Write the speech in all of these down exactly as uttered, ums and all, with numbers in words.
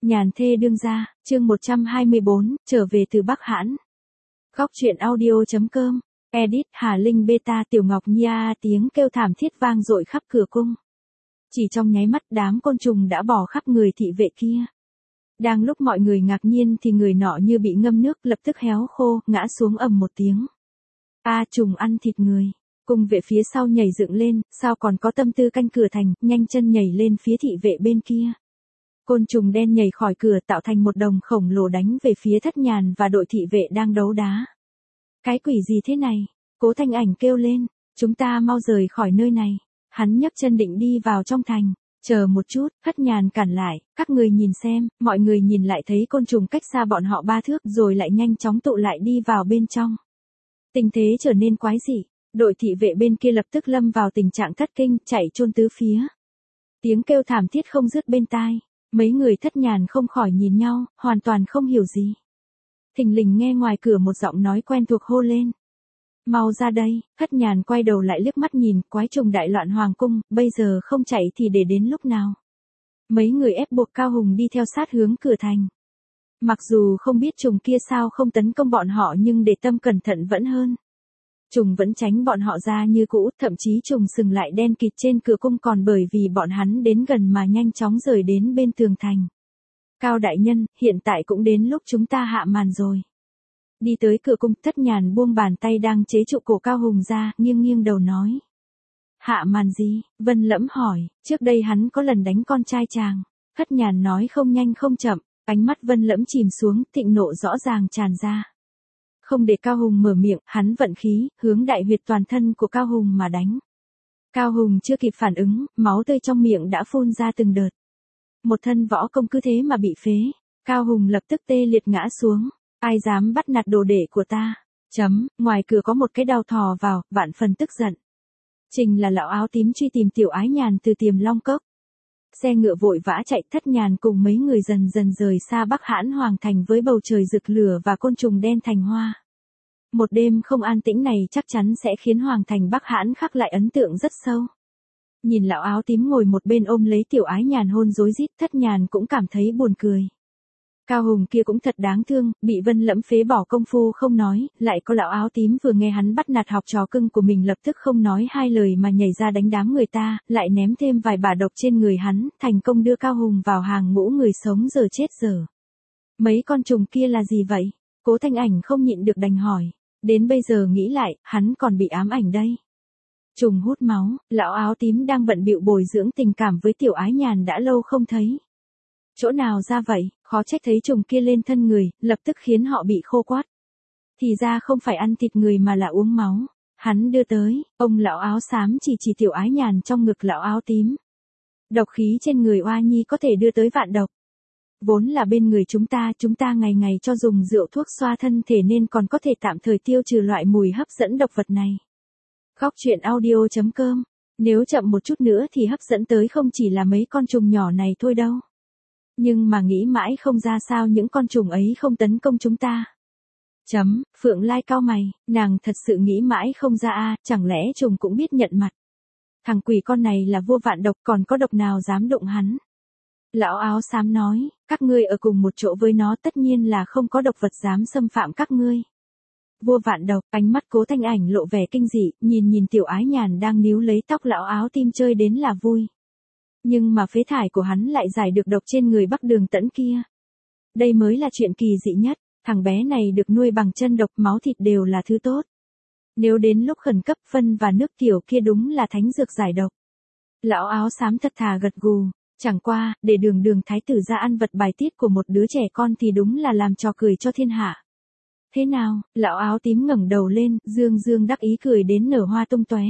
Nhàn thê đương gia, chương một trăm hai mươi bốn, trở về từ Bắc Hãn. Góc truyện audio.com, edit Hà Linh beta Tiểu Ngọc Nha tiếng kêu thảm thiết vang dội khắp cửa cung. Chỉ trong nháy mắt đám côn trùng đã bỏ khắp người thị vệ kia. Đang lúc mọi người ngạc nhiên thì người nọ như bị ngâm nước lập tức héo khô, ngã xuống ầm một tiếng. A trùng ăn thịt người. Cung vệ phía sau nhảy dựng lên, sao còn có tâm tư canh cửa thành, nhanh chân nhảy lên phía thị vệ bên kia. Côn trùng đen nhảy khỏi cửa tạo thành một đồng khổng lồ đánh về phía Thất Nhàn và đội thị vệ đang đấu đá. Cái quỷ gì thế này? Cố Thanh Ảnh kêu lên, chúng ta mau rời khỏi nơi này. Hắn nhấc chân định đi vào trong thành. Chờ một chút, Thất Nhàn cản lại, các người nhìn xem, mọi người nhìn lại thấy côn trùng cách xa bọn họ ba thước rồi lại nhanh chóng tụ lại đi vào bên trong. Tình thế trở nên quái dị, đội thị vệ bên kia lập tức lâm vào tình trạng thất kinh, chạy chôn tứ phía. Tiếng kêu thảm thiết không dứt bên tai. Mấy người Thất Nhàn không khỏi nhìn nhau, hoàn toàn không hiểu gì. Thình lình nghe ngoài cửa một giọng nói quen thuộc hô lên. Mau ra đây, Thất Nhàn quay đầu lại liếc mắt nhìn, quái trùng đại loạn hoàng cung, bây giờ không chạy thì để đến lúc nào. Mấy người ép buộc Cao Hùng đi theo sát hướng cửa thành. Mặc dù không biết trùng kia sao không tấn công bọn họ nhưng để tâm cẩn thận vẫn hơn. Trùng vẫn tránh bọn họ ra như cũ, thậm chí trùng sừng lại đen kịt trên cửa cung còn bởi vì bọn hắn đến gần mà nhanh chóng rời đến bên tường thành. Cao đại nhân, hiện tại cũng đến lúc chúng ta hạ màn rồi. Đi tới cửa cung, Thất Nhàn buông bàn tay đang chế trụ cổ Cao Hùng ra, nghiêng nghiêng đầu nói. Hạ màn gì? Vân Lẫm hỏi, trước đây hắn có lần đánh con trai chàng. Thất Nhàn nói không nhanh không chậm, ánh mắt Vân Lẫm chìm xuống, thịnh nộ rõ ràng tràn ra. Không để Cao Hùng mở miệng, hắn vận khí, hướng đại huyệt toàn thân của Cao Hùng mà đánh. Cao Hùng chưa kịp phản ứng, máu tươi trong miệng đã phun ra từng đợt. Một thân võ công cứ thế mà bị phế. Cao Hùng lập tức tê liệt ngã xuống. Ai dám bắt nạt đồ đệ của ta? Chấm, ngoài cửa có một cái đao thò vào, vạn phần tức giận. Trình là lão áo tím truy tìm Tiểu Ái Nhàn từ Tiềm Long Cốc. Xe ngựa vội vã chạy, Thất Nhàn cùng mấy người dần dần rời xa Bắc Hãn Hoàng thành với bầu trời rực lửa và côn trùng đen thành hoa. Một đêm không an tĩnh này chắc chắn sẽ khiến Hoàng thành Bắc Hãn khắc lại ấn tượng rất sâu. Nhìn lão áo tím ngồi một bên ôm lấy Tiểu Ái Nhàn hôn rối rít, Thất Nhàn cũng cảm thấy buồn cười. Cao Hùng kia cũng thật đáng thương, bị Vân Lẫm phế bỏ công phu không nói, lại có lão áo tím vừa nghe hắn bắt nạt học trò cưng của mình lập tức không nói hai lời mà nhảy ra đánh đám người ta, lại ném thêm vài bả độc trên người hắn, thành công đưa Cao Hùng vào hàng ngũ người sống giờ chết giờ. Mấy con trùng kia là gì vậy? Cố Thanh Ảnh không nhịn được đành hỏi, đến bây giờ nghĩ lại, hắn còn bị ám ảnh đây. Trùng hút máu, lão áo tím đang bận bịu bồi dưỡng tình cảm với Tiểu Ái Nhàn đã lâu không thấy. Chỗ nào ra vậy, khó trách thấy trùng kia lên thân người, lập tức khiến họ bị khô quát. Thì ra không phải ăn thịt người mà là uống máu. Hắn đưa tới, ông lão áo xám chỉ chỉ Tiểu Ái Nhàn trong ngực lão áo tím. Độc khí trên người oa nhi có thể đưa tới vạn độc. Vốn là bên người chúng ta, chúng ta ngày ngày cho dùng rượu thuốc xoa thân thể nên còn có thể tạm thời tiêu trừ loại mùi hấp dẫn độc vật này. Góc truyện audio.com, nếu chậm một chút nữa thì hấp dẫn tới không chỉ là mấy con trùng nhỏ này thôi đâu. Nhưng mà nghĩ mãi không ra sao những con trùng ấy không tấn công chúng ta. Chấm, Phượng Lai cau mày, nàng thật sự nghĩ mãi không ra a, chẳng lẽ trùng cũng biết nhận mặt. Thằng quỷ con này là vua vạn độc, còn có độc nào dám đụng hắn. Lão áo xám nói, các ngươi ở cùng một chỗ với nó tất nhiên là không có độc vật dám xâm phạm các ngươi. Vua vạn độc, ánh mắt Cố Thanh Ảnh lộ vẻ kinh dị, nhìn nhìn Tiểu Ái Nhàn đang níu lấy tóc lão áo tim chơi đến là vui. Nhưng mà phế thải của hắn lại giải được độc trên người Bắc Đường Tẫn kia. Đây mới là chuyện kỳ dị nhất, thằng bé này được nuôi bằng chân độc, máu thịt đều là thứ tốt. Nếu đến lúc khẩn cấp phân và nước tiểu kia đúng là thánh dược giải độc. Lão áo xám thật thà gật gù, chẳng qua, để Đường Đường thái tử ra ăn vật bài tiết của một đứa trẻ con thì đúng là làm trò cười cho thiên hạ. Thế nào, lão áo tím ngẩng đầu lên, dương dương đắc ý cười đến nở hoa tung tóe.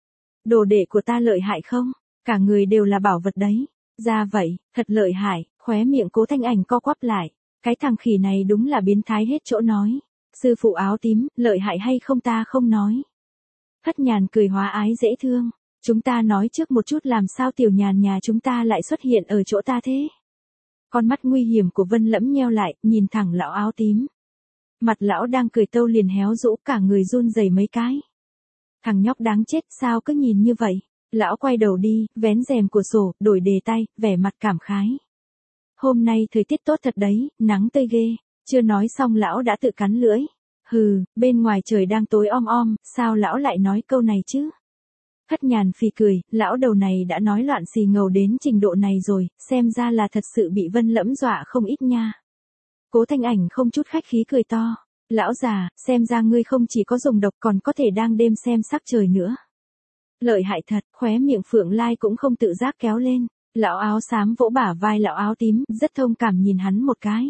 Đồ đệ của ta lợi hại không? Cả người đều là bảo vật đấy. Ra vậy, thật lợi hại, khóe miệng Cố Thanh Ảnh co quắp lại. Cái thằng khỉ này đúng là biến thái hết chỗ nói. Sư phụ áo tím, lợi hại hay không ta không nói. Thất Nhàn cười hóa ái dễ thương. Chúng ta nói trước một chút làm sao Tiểu Nhàn nhà chúng ta lại xuất hiện ở chỗ ta thế. Con mắt nguy hiểm của Vân Lẫm nheo lại, nhìn thẳng lão áo tím. Mặt lão đang cười tâu liền héo rũ, cả người run rẩy mấy cái. Thằng nhóc đáng chết, sao cứ nhìn như vậy. Lão quay đầu đi, vén rèm của sổ, đổi đề tay, vẻ mặt cảm khái. hôm nay thời tiết tốt thật đấy, nắng tươi ghê. Chưa nói xong lão đã tự cắn lưỡi. Hừ, bên ngoài trời đang tối om om, sao lão lại nói câu này chứ? Hất Nhàn phì cười, lão đầu này đã nói loạn xì ngầu đến trình độ này rồi, xem ra là thật sự bị Vân Lẫm dọa không ít nha. Cố Thanh Ảnh không chút khách khí cười to. Lão già, xem ra ngươi không chỉ có dùng độc còn có thể đang đêm xem sắc trời nữa. Lợi hại thật, khóe miệng Phượng Lai cũng không tự giác kéo lên. Lão áo xám vỗ bả vai lão áo tím, rất thông cảm nhìn hắn một cái.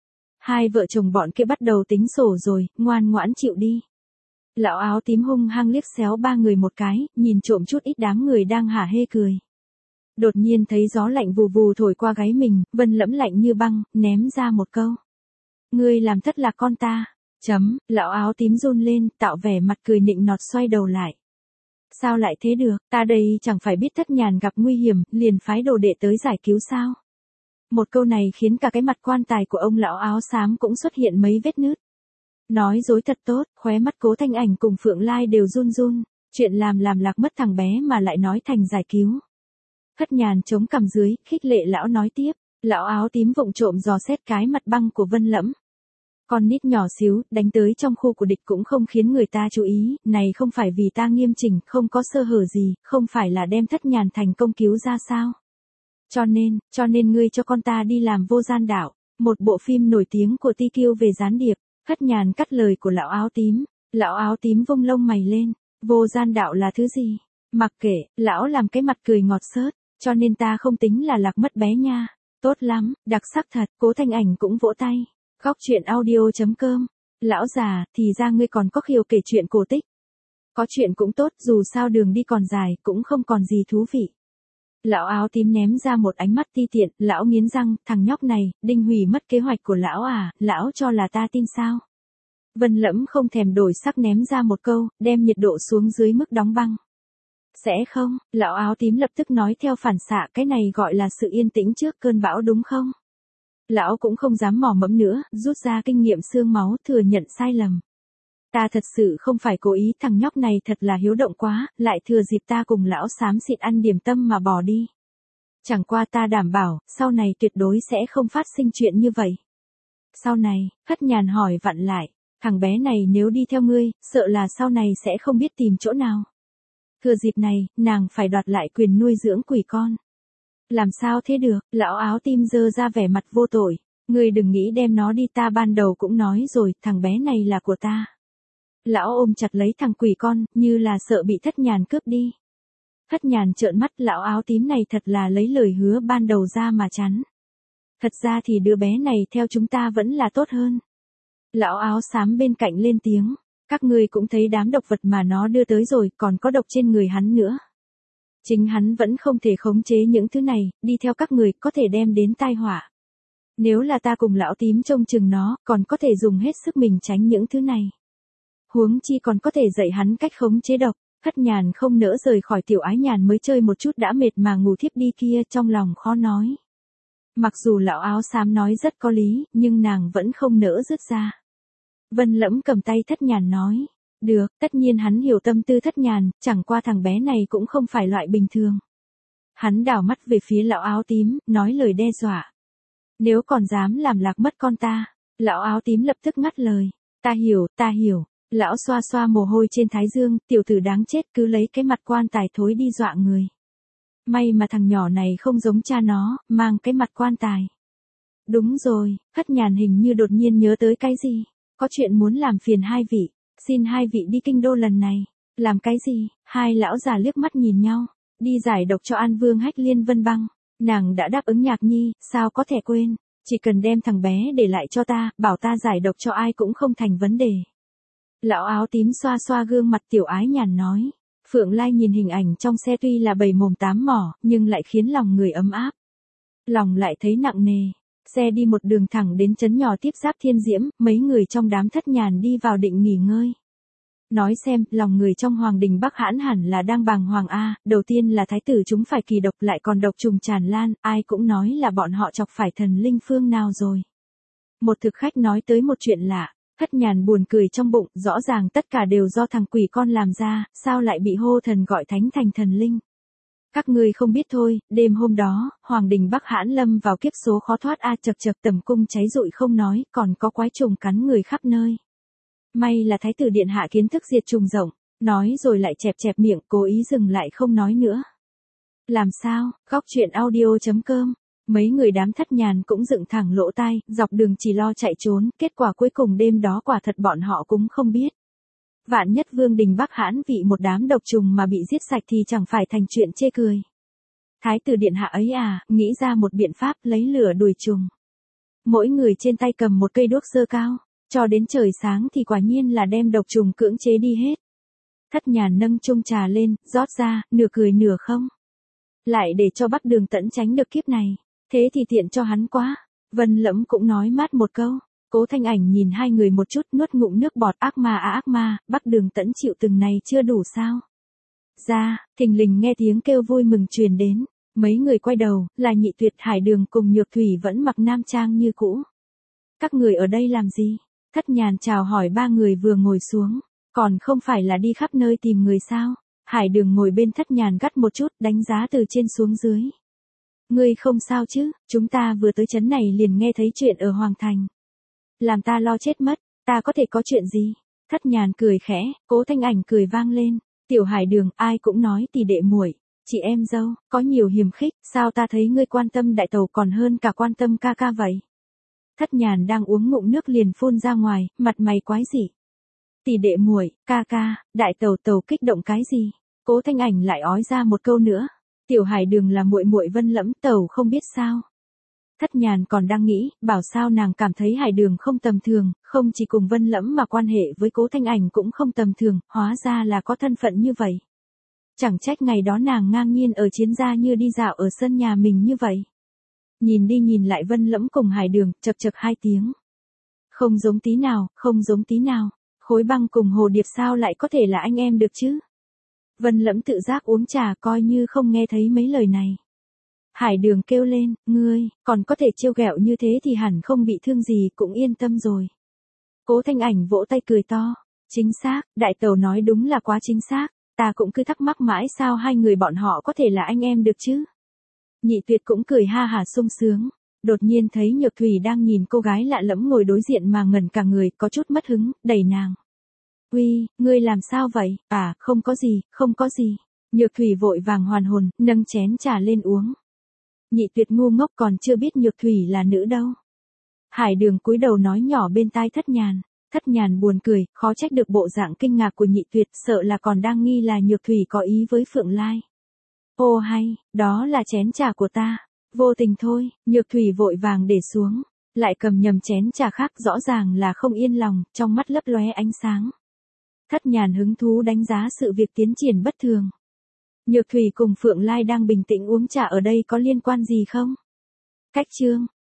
Hai vợ chồng bọn kia bắt đầu tính sổ rồi, ngoan ngoãn chịu đi. Lão áo tím hung hăng liếc xéo ba người một cái, nhìn trộm chút ít đám người đang hả hê cười. Đột nhiên thấy gió lạnh vù vù thổi qua gáy mình, Vân Lẫm lạnh như băng, ném ra một câu. Ngươi làm thất lạc con ta. Chấm, lão áo tím run lên, tạo vẻ mặt cười nịnh nọt xoay đầu lại. Sao lại thế được, ta đây chẳng phải biết Thất Nhàn gặp nguy hiểm, liền phái đồ đệ tới giải cứu sao? Một câu này khiến cả cái mặt quan tài của ông lão áo xám cũng xuất hiện mấy vết nứt. Nói dối thật tốt, khóe mắt Cố Thanh Ảnh cùng Phượng Lai đều run run, chuyện làm làm lạc mất thằng bé mà lại nói thành giải cứu. Thất Nhàn chống cằm dưới, khích lệ lão nói tiếp, lão áo tím vụng trộm dò xét cái mặt băng của Vân Lẫm. Con nít nhỏ xíu, đánh tới trong khu của địch cũng không khiến người ta chú ý, này không phải vì ta nghiêm chỉnh, không có sơ hở gì, không phải là đem Thất Nhàn thành công cứu ra sao. Cho nên, cho nên ngươi cho con ta đi làm Vô Gian Đạo, một bộ phim nổi tiếng của Ti Kiêu về gián điệp. Thất Nhàn cắt lời của lão áo tím, lão áo tím vung lông mày lên, Vô Gian Đạo là thứ gì? Mặc kệ, lão làm cái mặt cười ngọt xớt, cho nên ta không tính là lạc mất bé nha. Tốt lắm, đặc sắc thật, Cố Thanh Ảnh cũng vỗ tay. Góc chuyện audio chấm com. Lão già, thì ra ngươi còn có khiêu kể chuyện cổ tích. Có chuyện cũng tốt, dù sao đường đi còn dài, cũng không còn gì thú vị. Lão áo tím ném ra một ánh mắt ti tiện, lão nghiến răng, thằng nhóc này, đinh hủy mất kế hoạch của lão à, lão cho là ta tin sao? Vân Lẫm không thèm đổi sắc ném ra một câu, đem nhiệt độ xuống dưới mức đóng băng. Sẽ không, lão áo tím lập tức nói theo phản xạ, cái này gọi là sự yên tĩnh trước cơn bão đúng không? Lão cũng không dám mò mẫm nữa, rút ra kinh nghiệm xương máu, thừa nhận sai lầm. Ta thật sự không phải cố ý, thằng nhóc này thật là hiếu động quá, lại thừa dịp ta cùng lão xám xịt ăn điểm tâm mà bỏ đi. Chẳng qua ta đảm bảo, sau này tuyệt đối sẽ không phát sinh chuyện như vậy. Sau này, Hất Nhàn hỏi vặn lại, thằng bé này nếu đi theo ngươi, sợ là sau này sẽ không biết tìm chỗ nào. Thừa dịp này, nàng phải đoạt lại quyền nuôi dưỡng quỷ con. Làm sao thế được, lão áo tim dơ ra vẻ mặt vô tội, ngươi đừng nghĩ đem nó đi, ta ban đầu cũng nói rồi, thằng bé này là của ta. Lão ôm chặt lấy thằng quỷ con, như là sợ bị Thất Nhàn cướp đi. Thất Nhàn trợn mắt, lão áo tím này thật là lấy lời hứa ban đầu ra mà chắn. Thật ra thì đứa bé này theo chúng ta vẫn là tốt hơn. Lão áo xám bên cạnh lên tiếng, các ngươi cũng thấy đám độc vật mà nó đưa tới rồi, còn có độc trên người hắn nữa. Chính hắn vẫn không thể khống chế những thứ này, đi theo các người có thể đem đến tai họa. Nếu là ta cùng lão tím trông chừng nó, còn có thể dùng hết sức mình tránh những thứ này. Huống chi còn có thể dạy hắn cách khống chế độc. Hất Nhàn không nỡ rời khỏi Tiểu Ái Nhàn mới chơi một chút đã mệt mà ngủ thiếp đi kia, trong lòng khó nói. Mặc dù lão áo xám nói rất có lý, nhưng nàng vẫn không nỡ dứt ra. Vân Lẫm cầm tay Thất Nhàn nói, được, tất nhiên hắn hiểu tâm tư Thất Nhàn, chẳng qua thằng bé này cũng không phải loại bình thường. Hắn đảo mắt về phía lão áo tím, nói lời đe dọa. Nếu còn dám làm lạc mất con ta, lão áo tím lập tức ngắt lời, ta hiểu, ta hiểu. Lão xoa xoa mồ hôi trên thái dương, tiểu tử đáng chết cứ lấy cái mặt quan tài thối đi dọa người. May mà thằng nhỏ này không giống cha nó, mang cái mặt quan tài. Đúng rồi, Hất Nhàn hình như đột nhiên nhớ tới cái gì. Có chuyện muốn làm phiền hai vị, xin hai vị đi kinh đô lần này. Làm cái gì? Hai lão già liếc mắt nhìn nhau, đi giải độc cho An Vương Hách Liên Vân Băng. Nàng đã đáp ứng Nhạc Nhi, sao có thể quên. Chỉ cần đem thằng bé để lại cho ta, bảo ta giải độc cho ai cũng không thành vấn đề. Lão áo tím xoa xoa gương mặt Tiểu Ái Nhàn nói. Phượng Lai nhìn hình ảnh trong xe tuy là bảy mồm tám mỏ, nhưng lại khiến lòng người ấm áp. Lòng lại thấy nặng nề. Xe đi một đường thẳng đến trấn nhỏ tiếp giáp Thiên Diễm, mấy người trong đám Thất Nhàn đi vào định nghỉ ngơi. Nói xem, lòng người trong Hoàng đình Bắc Hãn hẳn là đang bàng hoàng a, đầu tiên là thái tử chúng phải kỳ độc, lại còn độc trùng tràn lan, ai cũng nói là bọn họ chọc phải thần linh phương nào rồi. Một thực khách nói tới một chuyện lạ. Thất Nhàn buồn cười trong bụng, rõ ràng tất cả đều do thằng quỷ con làm ra, sao lại bị hô thần gọi thánh thành thần linh. Các ngươi không biết thôi, đêm hôm đó, Hoàng đình Bắc Hãn lâm vào kiếp số khó thoát a chật chật tầm cung cháy rụi không nói, còn có quái trùng cắn người khắp nơi. May là Thái tử điện hạ kiến thức diệt trùng rộng, nói rồi lại chẹp chẹp miệng, cố ý dừng lại không nói nữa. Làm sao, góc chuyện audio.com. Mấy người đám Thất Nhàn cũng dựng thẳng lỗ tai, dọc đường chỉ lo chạy trốn, kết quả cuối cùng đêm đó quả thật bọn họ cũng không biết. Vạn nhất Vương đình Bắc Hãn vị một đám độc trùng mà bị giết sạch thì chẳng phải thành chuyện chê cười. Thái tử điện hạ ấy à, nghĩ ra một biện pháp lấy lửa đuổi trùng. Mỗi người trên tay cầm một cây đuốc sơ cao, cho đến trời sáng thì quả nhiên là đem độc trùng cưỡng chế đi hết. Thất Nhàn nâng chung trà lên, rót ra, nửa cười nửa không. Lại để cho Bắc Đường Tẫn tránh được kiếp này, thế thì tiện cho hắn quá. Vân Lẫm cũng nói mát một câu. Cố Thanh Ảnh nhìn hai người một chút, nuốt ngụm nước bọt. Ác ma à ác ma, Bắc Đường Tẫn chịu từng này chưa đủ sao? Ra, thình lình nghe tiếng kêu vui mừng truyền đến. Mấy người quay đầu, là Nhị Tuyệt, Hải Đường cùng Nhược Thủy vẫn mặc nam trang như cũ. Các người ở đây làm gì? Thất Nhàn chào hỏi ba người vừa ngồi xuống. Còn không phải là đi khắp nơi tìm người sao? Hải Đường ngồi bên Thất Nhàn gắt một chút, đánh giá từ trên xuống dưới. Ngươi không sao chứ, chúng ta vừa tới trấn này liền nghe thấy chuyện ở Hoàng Thành. Làm ta lo chết mất, ta có thể có chuyện gì? Thất Nhàn cười khẽ, Cố Thanh Ảnh cười vang lên. Tiểu Hải Đường, ai cũng nói tỷ đệ muội, chị em dâu, có nhiều hiềm khích, sao ta thấy ngươi quan tâm đại tẩu còn hơn cả quan tâm ca ca vậy? Thất Nhàn đang uống ngụm nước liền phun ra ngoài, mặt mày quái dị. Tỷ đệ muội, ca ca, đại tẩu tẩu kích động cái gì? Cố Thanh Ảnh lại ói ra một câu nữa. Tiểu Hải Đường là muội muội Vân Lẫm, tẩu không biết sao? Thất Nhàn còn đang nghĩ, bảo sao nàng cảm thấy Hải Đường không tầm thường, không chỉ cùng Vân Lẫm mà quan hệ với Cố Thanh Ảnh cũng không tầm thường, hóa ra là có thân phận như vậy. Chẳng trách ngày đó nàng ngang nhiên ở Chiến gia như đi dạo ở sân nhà mình như vậy. Nhìn đi nhìn lại Vân Lẫm cùng Hải Đường, chậc chậc hai tiếng. Không giống tí nào, không giống tí nào. Khối Băng cùng Hồ Điệp sao lại có thể là anh em được chứ? Vân Lẫm tự giác uống trà coi như không nghe thấy mấy lời này. Hải Đường kêu lên, ngươi, còn có thể trêu ghẹo như thế thì hẳn không bị thương gì, cũng yên tâm rồi. Cố Thanh Ảnh vỗ tay cười to. Chính xác, đại tẩu nói đúng là quá chính xác, ta cũng cứ thắc mắc mãi sao hai người bọn họ có thể là anh em được chứ. Nhị Tuyệt cũng cười ha hả sung sướng. Đột nhiên thấy Nhược Thủy đang nhìn cô gái lạ lẫm ngồi đối diện mà ngẩn cả người, có chút mất hứng, đẩy nàng. Uy, ngươi làm sao vậy? À, không có gì, không có gì. Nhược Thủy vội vàng hoàn hồn, nâng chén trà lên uống. Nhị Tuyệt ngu ngốc còn chưa biết Nhược Thủy là nữ đâu. Hải Đường cúi đầu nói nhỏ bên tai Thất Nhàn. Thất Nhàn buồn cười, khó trách được bộ dạng kinh ngạc của Nhị Tuyệt, sợ là còn đang nghi là Nhược Thủy có ý với Phượng Lai. Ô hay, đó là chén trà của ta. Vô tình thôi, Nhược Thủy vội vàng để xuống, lại cầm nhầm chén trà khác, rõ ràng là không yên lòng, trong mắt lấp lóe ánh sáng. Thất Nhàn hứng thú đánh giá sự việc tiến triển bất thường. Nhược Thủy cùng Phượng Lai đang bình tĩnh uống trà ở đây có liên quan gì không? Cách chương,